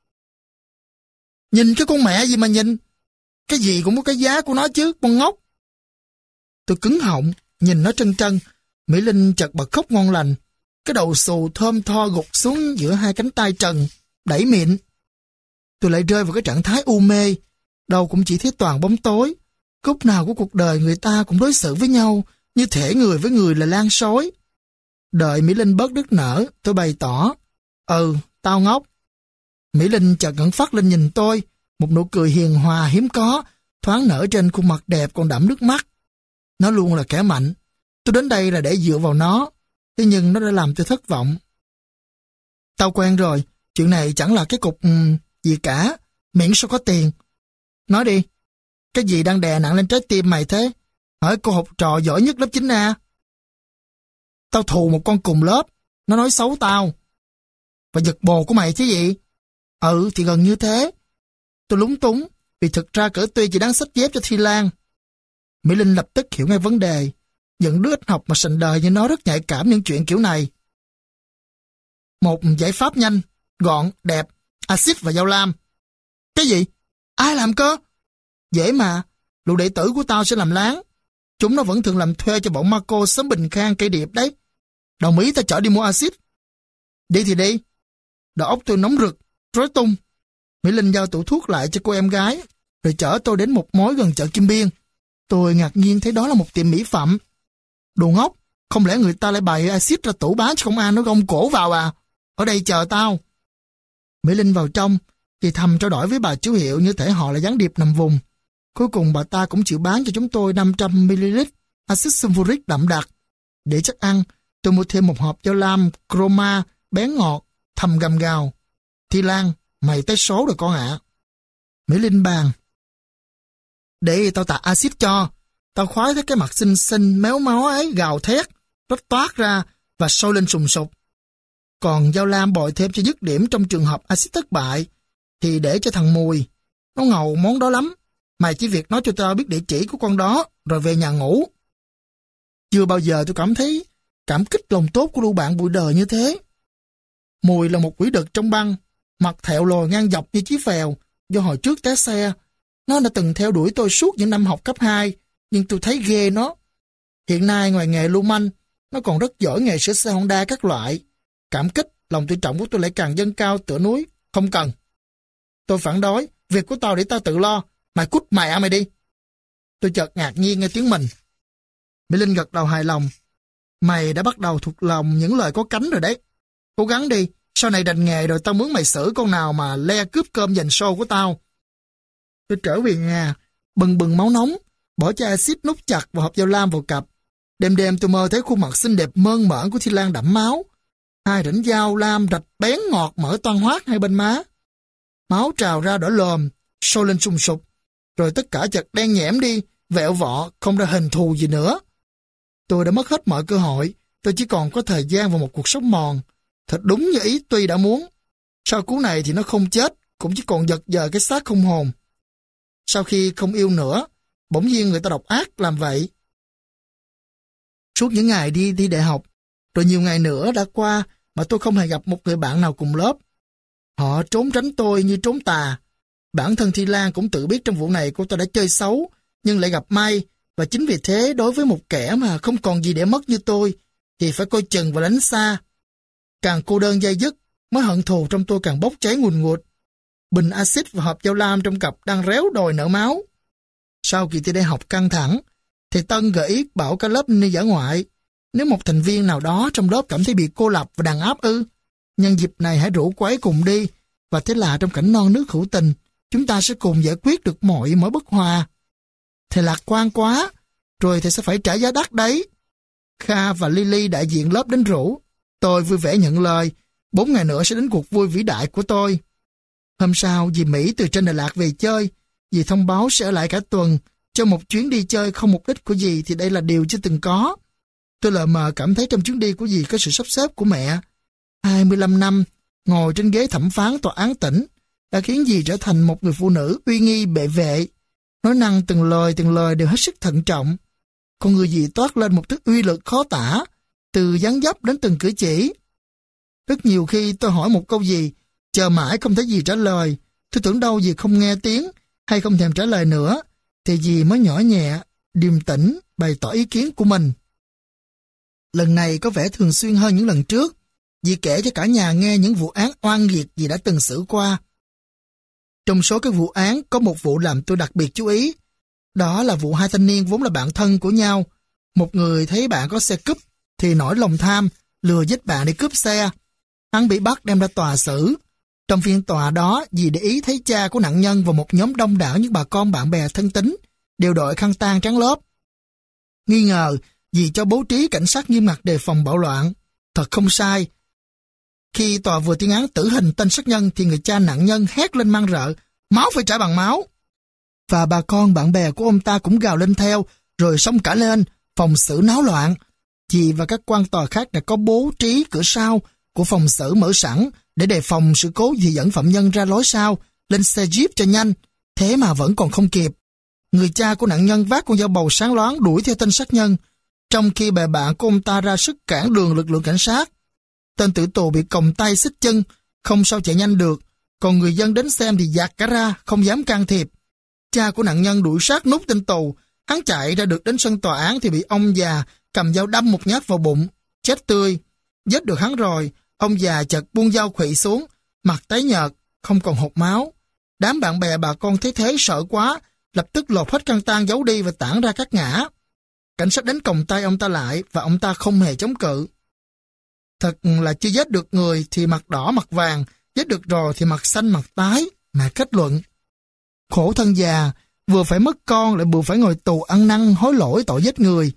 Nhìn cái con mẹ gì mà nhìn? Cái gì cũng có cái giá của nó chứ, con ngốc. Tôi cứng họng, nhìn nó trân trân. Mỹ Linh chợt bật khóc ngon lành. Cái đầu xù thơm tho gục xuống giữa hai cánh tay trần, đẩy mịn. Tôi lại rơi vào cái trạng thái u mê. Đâu cũng chỉ thấy toàn bóng tối. Khúc nào của cuộc đời người ta cũng đối xử với nhau, như thể người với người là lan sói. Đợi Mỹ Linh bớt đứt nở, tôi bày tỏ. Ừ, tao ngốc. Mỹ Linh chợt ngẩng phát lên nhìn tôi, một nụ cười hiền hòa hiếm có, thoáng nở trên khuôn mặt đẹp còn đẫm nước mắt. Nó luôn là kẻ mạnh. Tôi đến đây là để dựa vào nó, thế nhưng nó đã làm tôi thất vọng. Tao quen rồi, chuyện này chẳng là cái cục um, gì cả, miễn sao có tiền. Nói đi, cái gì đang đè nặng lên trái tim mày thế? Hỏi cô học trò giỏi nhất lớp chín A. Tao thù một con cùng lớp, nó nói xấu tao. Và giật bồ của mày chứ gì? Ừ, thì gần như thế. Tôi lúng túng, vì thực ra cỡ tuy chỉ đáng xách dép cho Thi Lan. Mỹ Linh lập tức hiểu ngay vấn đề. Những đứa ít học mà sành đời như nó rất nhạy cảm những chuyện kiểu này. Một giải pháp nhanh, gọn, đẹp, axit và dao lam. Cái gì? Ai làm cơ? Dễ mà, lũ đệ tử của tao sẽ làm láng. Chúng nó vẫn thường làm thuê cho bọn Marco xóm Bình Khang cây điệp đấy. Đồng ý tao chở đi mua axit. Đi thì đi. Đầu óc tôi nóng rực, rối tung. Mỹ Linh giao tủ thuốc lại cho cô em gái, rồi chở tôi đến một mối gần chợ Kim Biên. Tôi ngạc nhiên thấy đó là một tiệm mỹ phẩm. Đồ ngốc, không lẽ người ta lại bày axit ra tủ bán cho công an nó gông cổ vào à? Ở đây chờ tao. Mỹ Linh vào trong, thì thầm trao đổi với bà chủ hiệu như thể họ là gián điệp nằm vùng. Cuối cùng bà ta cũng chịu bán cho chúng tôi năm trăm mi li lít axit sulfuric đậm đặc. Để chắc ăn, tôi mua thêm một hộp dao lam chroma bén ngọt, thầm gầm gào. Thi Lan, mày tới số rồi con ạ. Mỹ Linh bàn. Để tao tạt axit cho. Tao khoái thấy cái mặt xinh xinh méo máu ấy gào thét, rách toát ra và sôi lên sùng sục. Còn dao lam bồi thêm cho dứt điểm trong trường hợp axit thất bại, thì để cho thằng Mùi. Nó ngầu món đó lắm. Mày chỉ việc nói cho tao biết địa chỉ của con đó, rồi về nhà ngủ. Chưa bao giờ tôi cảm thấy cảm kích lòng tốt của lũ bạn bụi đời như thế. Mùi là một quỷ đực trong băng, mặt thẹo lồi ngang dọc như chí phèo, do hồi trước té xe. Nó đã từng theo đuổi tôi suốt những năm học cấp hai, nhưng tôi thấy ghê nó. Hiện nay ngoài nghề lưu manh, nó còn rất giỏi nghề sửa xe Honda các loại. Cảm kích, lòng tự trọng của tôi lại càng dâng cao tựa núi. Không cần. Tôi phản đối, việc của tao để tao tự lo. Mày cút mẹ mày đi. Tôi chợt ngạc nhiên nghe tiếng mình. Mỹ Linh gật đầu hài lòng. Mày đã bắt đầu thuộc lòng những lời có cánh rồi đấy. Cố gắng đi, sau này đành nghề rồi tao mướn mày xử con nào mà le cướp cơm dành show của tao. Tôi trở về nhà, bừng bừng máu nóng, bỏ chai axit nút chặt và hộp dao lam vào cặp. Đêm đêm tôi mơ thấy khuôn mặt xinh đẹp mơn mởn của Thi Lan đẫm máu. Hai rãnh dao lam rạch bén ngọt mở toang hoác hai bên má. Máu trào ra đỏ lòm, sôi lên sùng sục. Rồi tất cả chợt đen nhẽm đi, vẹo vọ, không ra hình thù gì nữa. Tôi đã mất hết mọi cơ hội, tôi chỉ còn có thời gian và một cuộc sống mòn. Thật đúng như ý Tuy đã muốn. Sau cú này thì nó không chết, cũng chỉ còn giật giờ cái xác không hồn. Sau khi không yêu nữa, bỗng nhiên người ta độc ác làm vậy. Suốt những ngày đi đi đại học, rồi nhiều ngày nữa đã qua mà tôi không hề gặp một người bạn nào cùng lớp. Họ trốn tránh tôi như trốn tà. Bản thân Thi Lan cũng tự biết trong vụ này cô ta đã chơi xấu, nhưng lại gặp may, và chính vì thế đối với một kẻ mà không còn gì để mất như tôi, thì phải coi chừng và đánh xa. Càng cô đơn dây dứt, mối hận thù trong tôi càng bốc cháy ngùn ngụt. Bình axit và hộp dao lam trong cặp đang réo đòi nở máu. Sau kỳ thi đại học căng thẳng, Thầy Tân gợi ý bảo cả lớp đi dã ngoại. Nếu một thành viên nào đó trong lớp cảm thấy bị cô lập và đàn áp ư, nhân dịp này hãy rủ cô ấy cùng đi, và thế là trong cảnh non nước hữu tình, chúng ta sẽ cùng giải quyết được mọi mối bất hòa. Thầy lạc quan quá, rồi thầy sẽ phải trả giá đắt đấy. Kha và Lily đại diện lớp đến rủ. Tôi vui vẻ nhận lời, bốn ngày nữa sẽ đến cuộc vui vĩ đại của tôi. Hôm sau, dì Mỹ từ trên Đà Lạt về chơi. Dì thông báo sẽ ở lại cả tuần. Cho một chuyến đi chơi không mục đích của dì thì đây là điều chưa từng có. Tôi lờ mờ cảm thấy trong chuyến đi của dì có sự sắp xếp của mẹ. hai mươi lăm năm, ngồi trên ghế thẩm phán tòa án tỉnh, đã khiến dì trở thành một người phụ nữ uy nghi bệ vệ. Nói năng từng lời từng lời đều hết sức thận trọng. Con người dì toát lên một thứ uy lực khó tả, từ dáng dấp đến từng cử chỉ. Rất nhiều khi tôi hỏi một câu gì, chờ mãi không thấy dì trả lời. Tôi tưởng đâu dì không nghe tiếng hay không thèm trả lời nữa, thì dì mới nhỏ nhẹ, điềm tĩnh bày tỏ ý kiến của mình. Lần này có vẻ thường xuyên hơn những lần trước. Dì kể cho cả nhà nghe những vụ án oan nghiệt dì đã từng xử qua. Trong số các vụ án có một vụ làm tôi đặc biệt chú ý. Đó là vụ hai thanh niên vốn là bạn thân của nhau. Một người thấy bạn có xe cúp thì nổi lòng tham, lừa giết bạn để cướp xe. Hắn bị bắt đem ra tòa xử. Trong phiên tòa đó, dì để ý thấy cha của nạn nhân và một nhóm đông đảo những bà con bạn bè thân tín đều đội khăn tang trắng lốp. Nghi ngờ, dì cho bố trí cảnh sát nghiêm ngặt đề phòng bạo loạn. Thật không sai. Khi tòa vừa tuyên án tử hình tên sát nhân thì người cha nạn nhân hét lên man rợ, máu phải trả bằng máu. Và bà con bạn bè của ông ta cũng gào lên theo, rồi xông cả lên, phòng xử náo loạn. Dì và các quan tòa khác đã có bố trí cửa sau của phòng xử mở sẵn để đề phòng sự cố dì dẫn phạm nhân ra lối sau, lên xe jeep cho nhanh, thế mà vẫn còn không kịp. Người cha của nạn nhân vác con dao bầu sáng loáng đuổi theo tên sát nhân, trong khi bè bạn của ông ta ra sức cản đường lực lượng cảnh sát. Tên tử tù bị còng tay xích chân, không sao chạy nhanh được, còn người dân đến xem thì dạt cả ra, không dám can thiệp. Cha của nạn nhân đuổi sát nút tên tù, hắn chạy ra được đến sân tòa án thì bị ông già cầm dao đâm một nhát vào bụng, chết tươi. Giết được hắn rồi, ông già chợt buông dao khuỵu xuống, mặt tái nhợt, không còn hột máu. Đám bạn bè bà con thấy thế sợ quá, lập tức lột hết khăn tang giấu đi và tản ra các ngã. Cảnh sát đến còng tay ông ta lại và ông ta không hề chống cự. Thật là chưa giết được người thì mặt đỏ mặt vàng, giết được rồi thì mặt xanh mặt tái, mà kết luận. Khổ thân già, vừa phải mất con lại vừa phải ngồi tù ăn năn hối lỗi tội giết người.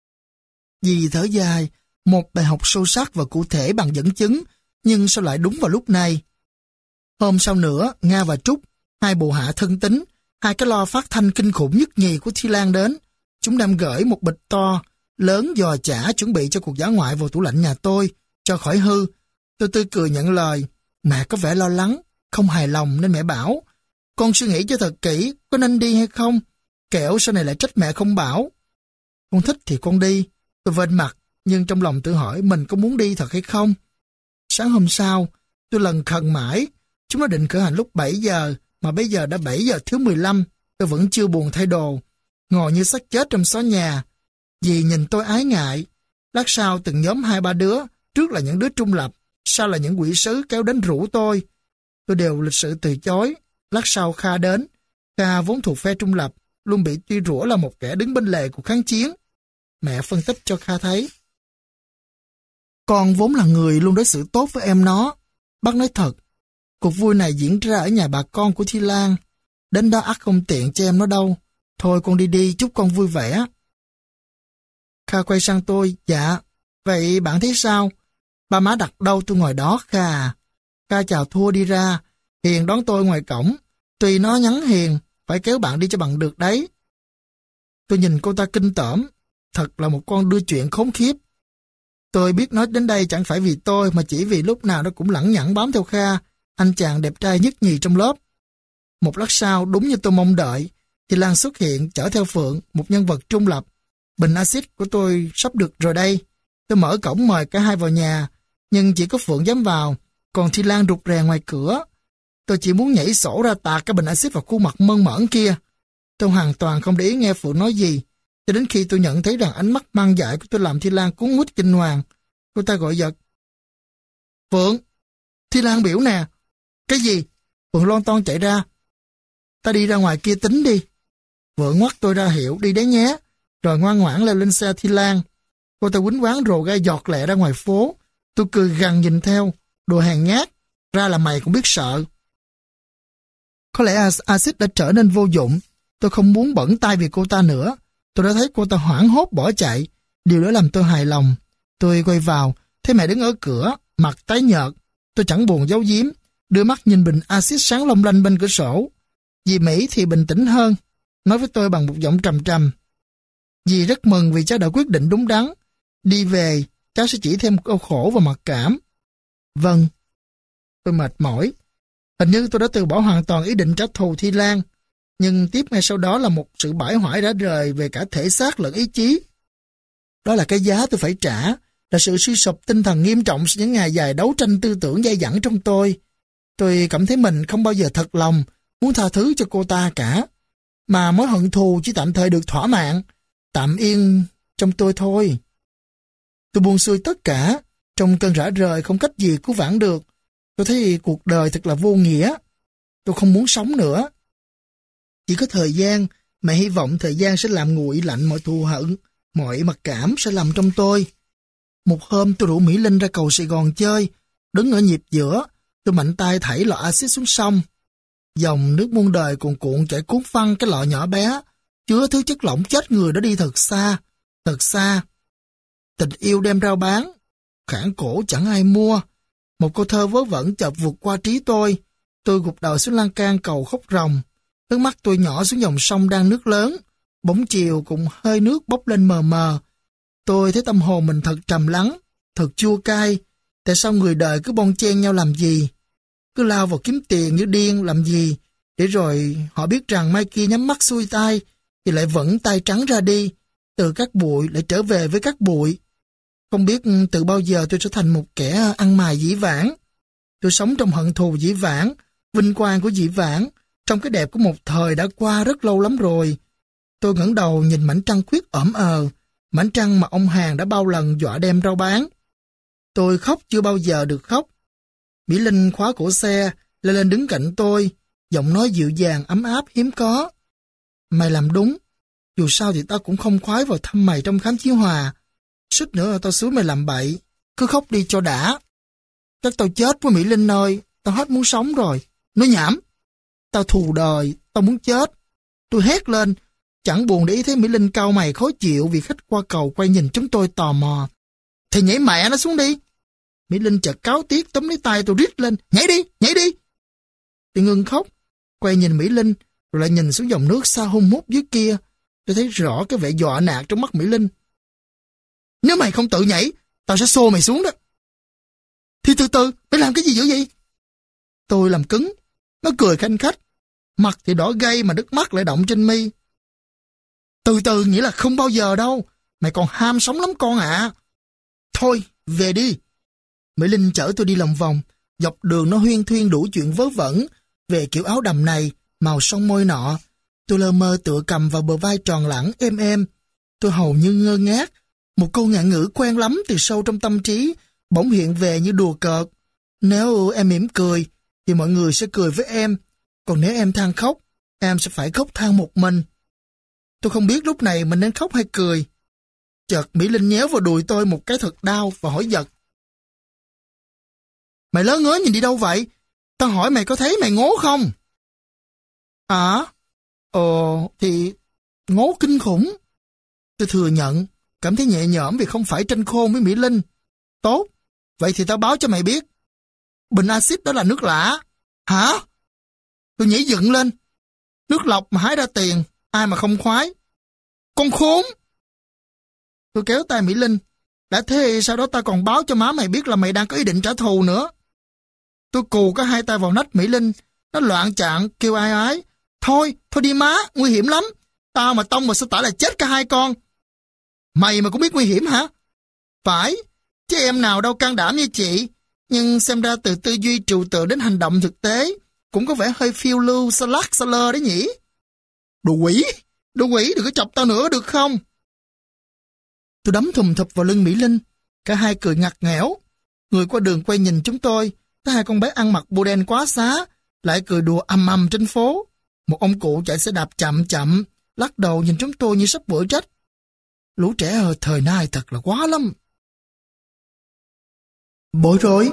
Dì thở dài, một bài học sâu sắc và cụ thể bằng dẫn chứng, nhưng sao lại đúng vào lúc này? Hôm sau nữa, Nga và Trúc, hai bộ hạ thân tín, hai cái loa phát thanh kinh khủng nhất nhì của Thi Lan đến. Chúng đem gửi một bịch to, lớn giò chả chuẩn bị cho cuộc dã ngoại vào tủ lạnh nhà tôi, cho khỏi hư. Tôi tươi cười nhận lời. Mẹ có vẻ lo lắng, không hài lòng nên mẹ bảo, con suy nghĩ cho thật kỹ, có nên đi hay không? Kẻo sau này lại trách mẹ không bảo. Con thích thì con đi. Tôi vênh mặt, nhưng trong lòng tự hỏi mình có muốn đi thật hay không? Sáng hôm sau, tôi lần khần mãi. Chúng nó định khởi hành lúc bảy giờ, mà bây giờ đã bảy giờ thứ mười lăm, tôi vẫn chưa buồn thay đồ. Ngồi như xác chết trong xó nhà. Dì nhìn tôi ái ngại. Lát sau từng nhóm hai ba đứa, trước là những đứa trung lập, sau là những quỷ sứ kéo đến rủ tôi. Tôi đều lịch sự từ chối. Lát sau Kha đến. Kha vốn thuộc phe trung lập, luôn bị tuy rủa là một kẻ đứng bên lề của kháng chiến. Mẹ phân tích cho Kha thấy. Con vốn là người luôn đối xử tốt với em nó. Bác nói thật, cuộc vui này diễn ra ở nhà bà con của Thi Lan. Đến đó ắt không tiện cho em nó đâu. Thôi con đi đi, chúc con vui vẻ. Kha quay sang tôi, dạ, vậy bạn thấy sao? Ba má đặt đâu tôi ngồi đó, Kha. Kha chào thua đi ra. Hiền đón tôi ngoài cổng. Tuy nó nhắn Hiền, phải kéo bạn đi cho bằng được đấy. Tôi nhìn cô ta kinh tởm. Thật là một con đưa chuyện khốn khiếp. Tôi biết nói đến đây chẳng phải vì tôi, mà chỉ vì lúc nào nó cũng lẳng nhẳng bám theo Kha, anh chàng đẹp trai nhất nhì trong lớp. Một lát sau, đúng như tôi mong đợi, thì Lan xuất hiện chở theo Phượng, một nhân vật trung lập. Bình axit của tôi sắp được rồi đây. Tôi mở cổng mời cả hai vào nhà, nhưng chỉ có Phượng dám vào, còn Thi Lan rụt rè ngoài cửa. Tôi chỉ muốn nhảy sổ ra tạt cái bình axit vào khuôn mặt mơn mởn kia. Tôi hoàn toàn không để ý nghe Phượng nói gì, cho đến khi tôi nhận thấy rằng ánh mắt mang dại của tôi làm Thi Lan cuốn quýt kinh hoàng. Cô ta gọi giật. Phượng! Thi Lan biểu nè! Cái gì? Phượng lon ton chạy ra. Ta đi ra ngoài kia tính đi. Phượng ngoắt tôi ra hiệu đi đấy nhé. rồi ngoan ngoãn leo lên xe Thi Lan. Cô ta quýnh quán rồ ga giọt lẹ ra ngoài phố. Tôi cười gằn nhìn theo, đồ hàng nhát, ra là mày cũng biết sợ. Có lẽ axit đã trở nên vô dụng. Tôi không muốn bẩn tay vì cô ta nữa. Tôi đã thấy cô ta hoảng hốt bỏ chạy. Điều đó làm tôi hài lòng. Tôi quay vào, thấy mẹ đứng ở cửa, mặt tái nhợt. Tôi chẳng buồn giấu giếm, đưa mắt nhìn bình axit sáng long lanh bên cửa sổ. Dì Mỹ thì bình tĩnh hơn, nói với tôi bằng một giọng trầm trầm. Dì rất mừng vì cháu đã quyết định đúng đắn. Đi về, cháu sẽ chỉ thêm một đau khổ và mặc cảm. Vâng. Tôi mệt mỏi. Hình như tôi đã từ bỏ hoàn toàn ý định trả thù Thi Lan. Nhưng tiếp ngay sau đó là một sự bãi hoại rã rời về cả thể xác lẫn ý chí. Đó là cái giá tôi phải trả, là sự suy sụp tinh thần nghiêm trọng sau những ngày dài đấu tranh tư tưởng dai dẳng trong tôi. Tôi cảm thấy mình không bao giờ thật lòng muốn tha thứ cho cô ta cả, mà mối hận thù chỉ tạm thời được thỏa mãn, tạm yên trong tôi thôi. Tôi buông xuôi tất cả, trong cơn rã rời không cách gì cứu vãn được. Tôi thấy cuộc đời thật là vô nghĩa. Tôi không muốn sống nữa. Chỉ có thời gian, mà hy vọng thời gian sẽ làm nguội lạnh mọi thù hận, mọi mặc cảm sẽ làm trong tôi. Một hôm tôi rủ Mỹ Linh ra cầu Sài Gòn chơi, đứng ở nhịp giữa, tôi mạnh tay thảy lọ axit xuống sông. Dòng nước muôn đời cuồn cuộn chảy cuốn phăng cái lọ nhỏ bé, chứa thứ chất lỏng chết người đó đi thật xa, thật xa. Tình yêu đem rao bán, khản cổ chẳng ai mua. Một câu thơ vớ vẩn chợt vụt qua trí tôi. Tôi gục đầu xuống lan can cầu khóc ròng. Nước mắt tôi nhỏ xuống dòng sông đang nước lớn. Bóng chiều cùng hơi nước bốc lên mờ mờ. Tôi thấy tâm hồn mình thật trầm lắng, thật chua cay. Tại sao người đời cứ bon chen nhau làm gì? Cứ lao vào kiếm tiền như điên làm gì? Để rồi họ biết rằng mai kia nhắm mắt xuôi tay, thì lại vẫn tay trắng ra đi. Từ các bụi lại trở về với các bụi. Không biết từ bao giờ tôi trở thành một kẻ ăn mài dĩ vãng. Tôi sống trong hận thù dĩ vãng, vinh quang của dĩ vãng, trong cái đẹp của một thời đã qua rất lâu lắm rồi. Tôi ngẩng đầu nhìn mảnh trăng khuyết ẩm ờ, mảnh trăng mà ông Hàn đã bao lần dọa đem rao bán. Tôi khóc chưa bao giờ được khóc. Mỹ Linh khóa cổ xe, lên lên đứng cạnh tôi, giọng nói dịu dàng ấm áp hiếm có. Mày làm đúng, dù sao thì tao cũng không khoái vào thăm mày trong khám chiếu hòa. Suýt nữa tao xúi mày làm bậy, cứ khóc đi cho đã. Chắc tao chết với Mỹ Linh ơi, tao hết muốn sống rồi. Nói nhảm, tao thù đời, tao muốn chết. Tôi hét lên, chẳng buồn để ý thấy Mỹ Linh cau mày khó chịu vì khách qua cầu quay nhìn chúng tôi tò mò. Thì nhảy mẹ nó xuống đi. Mỹ Linh chợt cáu tiết tóm lấy tay tôi rít lên, nhảy đi, nhảy đi. Tôi ngưng khóc, quay nhìn Mỹ Linh, rồi lại nhìn xuống dòng nước xa hung hút dưới kia. Tôi thấy rõ cái vẻ dọa nạt trong mắt Mỹ Linh. Nếu mày không tự nhảy, tao sẽ xô mày xuống đó. Thì từ từ, mày làm cái gì dữ vậy? Tôi làm cứng, nó cười khanh khách. Mặt thì đỏ gay mà nước mắt lại động trên mi. Từ từ nghĩa là không bao giờ đâu, mày còn ham sống lắm con ạ. À. Thôi, về đi. Mỹ Linh chở tôi đi lòng vòng, dọc đường nó huyên thuyên đủ chuyện vớ vẩn về kiểu áo đầm này, màu son môi nọ. Tôi lơ mơ tựa cầm vào bờ vai tròn lẳng êm êm. Tôi hầu như ngơ ngác. Một câu ngạn ngữ quen lắm từ sâu trong tâm trí bỗng hiện về như đùa cợt. Nếu em mỉm cười thì mọi người sẽ cười với em, còn nếu em than khóc, em sẽ phải khóc than một mình. Tôi không biết lúc này mình nên khóc hay cười. Chợt Mỹ Linh nhéo vào đùi tôi một cái thật đau và hỏi giật. Mày lớn ngớ nhìn đi đâu vậy? Tao hỏi mày có thấy mày ngố không? À, ồ, thì ngố kinh khủng. Tôi thừa nhận, cảm thấy nhẹ nhõm vì không phải tranh khôn với Mỹ Linh. Tốt, vậy thì tao báo cho mày biết. Bình axit đó là nước lã. Hả? Tôi nhảy dựng lên. Nước lọc mà hái ra tiền, ai mà không khoái. Con khốn! Tôi kéo tay Mỹ Linh. Đã thế sau đó tao còn báo cho má mày biết là mày đang có ý định trả thù nữa. Tôi cù cả hai tay vào nách Mỹ Linh. Nó loạn trạng, kêu ai ái. Thôi, thôi đi má, nguy hiểm lắm. Tao mà tông vào xe tải là chết cả hai con. Mày mà cũng biết nguy hiểm hả? Phải, chứ em nào đâu can đảm như chị. Nhưng xem ra từ tư duy trừu tượng đến hành động thực tế cũng có vẻ hơi phiêu lưu xa lắc xa lơ đấy nhỉ. Đồ quỷ, đồ quỷ đừng có chọc tao nữa được không? Tôi đấm thùm thụp vào lưng Mỹ Linh. Cả hai cười ngặt nghẽo. Người qua đường quay nhìn chúng tôi. Thấy hai con bé ăn mặc bô đen quá xá lại cười đùa ầm ầm trên phố. Một ông cụ chạy xe đạp chậm chậm lắc đầu nhìn chúng tôi như sắp bữa trách. Lũ trẻ ở thời nay thật là quá lắm. Bối rối.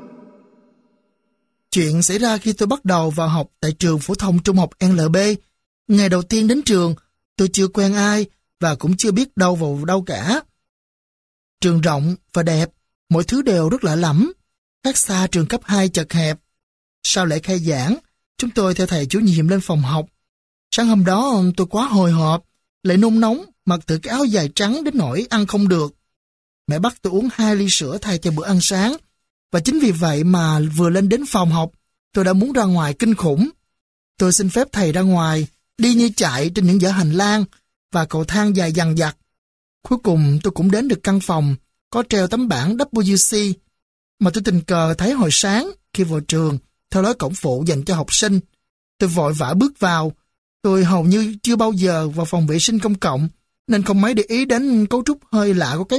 Chuyện xảy ra khi tôi bắt đầu vào học tại trường phổ thông trung học en lờ bê. Ngày đầu tiên đến trường, tôi chưa quen ai và cũng chưa biết đâu vào đâu cả. Trường rộng và đẹp, mọi thứ đều rất lạ lẫm, khác xa trường cấp hai chật hẹp. Sau lễ khai giảng, chúng tôi theo thầy chủ nhiệm lên phòng học. Sáng hôm đó tôi quá hồi hộp, lại nôn nóng, mặc thử cái áo dài trắng đến nỗi ăn không được. Mẹ bắt tôi uống hai ly sữa thay cho bữa ăn sáng, và chính vì vậy mà vừa lên đến phòng học, tôi đã muốn ra ngoài kinh khủng. Tôi xin phép thầy ra ngoài, đi như chạy trên những dãy hành lang và cầu thang dài dằng dặc. Cuối cùng tôi cũng đến được căn phòng có treo tấm bảng W C mà tôi tình cờ thấy hồi sáng khi vào trường theo lối cổng phụ dành cho học sinh. Tôi vội vã bước vào. Tôi hầu như chưa bao giờ vào phòng vệ sinh công cộng nên không mấy để ý đến cấu trúc hơi lạ của cái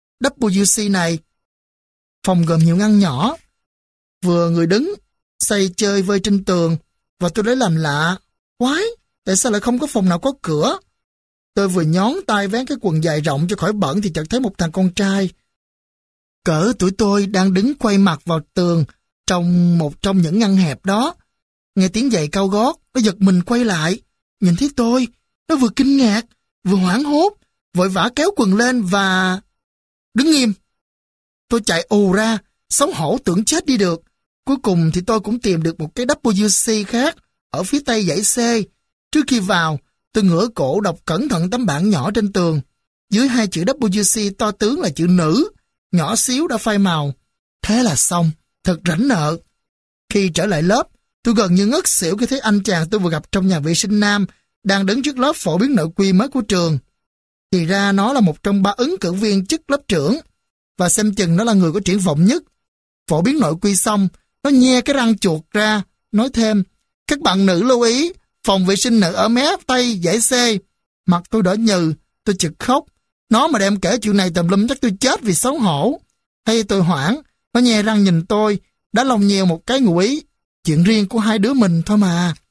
W C này. Phòng gồm nhiều ngăn nhỏ, vừa người đứng, xây chơi vơi trên tường, và tôi lấy làm lạ. Quái, tại sao lại không có phòng nào có cửa? Tôi vừa nhón tay vén cái quần dài rộng cho khỏi bẩn thì chợt thấy một thằng con trai cỡ tuổi tôi đang đứng quay mặt vào tường trong một trong những ngăn hẹp đó. Nghe tiếng giày cao gót, nó giật mình quay lại. Nhìn thấy tôi, nó vừa kinh ngạc, vừa hoảng hốt, vội vã kéo quần lên và... đứng nghiêm. Tôi chạy ù ra, xấu hổ tưởng chết đi được. Cuối cùng thì tôi cũng tìm được một cái W C khác ở phía tây dãy C. Trước khi vào, tôi ngửa cổ đọc cẩn thận tấm bảng nhỏ trên tường. Dưới hai chữ W C to tướng là chữ nữ, nhỏ xíu đã phai màu. Thế là xong, thật rảnh nợ. Khi trở lại lớp, tôi gần như ngất xỉu khi thấy anh chàng tôi vừa gặp trong nhà vệ sinh nam đang đứng trước lớp phổ biến nội quy mới của trường. Thì ra nó là một trong ba ứng cử viên chức lớp trưởng, và xem chừng nó là người có triển vọng nhất. Phổ biến nội quy xong, nó nhe cái răng chuột ra, nói thêm, các bạn nữ lưu ý, phòng vệ sinh nữ ở mé tây dãy C. Mặt tôi đỏ nhừ, tôi chực khóc. Nó mà đem kể chuyện này tùm lum chắc tôi chết vì xấu hổ. Hay tôi hoảng, nó nhe răng nhìn tôi, đã lòng nhiều một cái ngụ ý. Chuyện riêng của hai đứa mình thôi mà.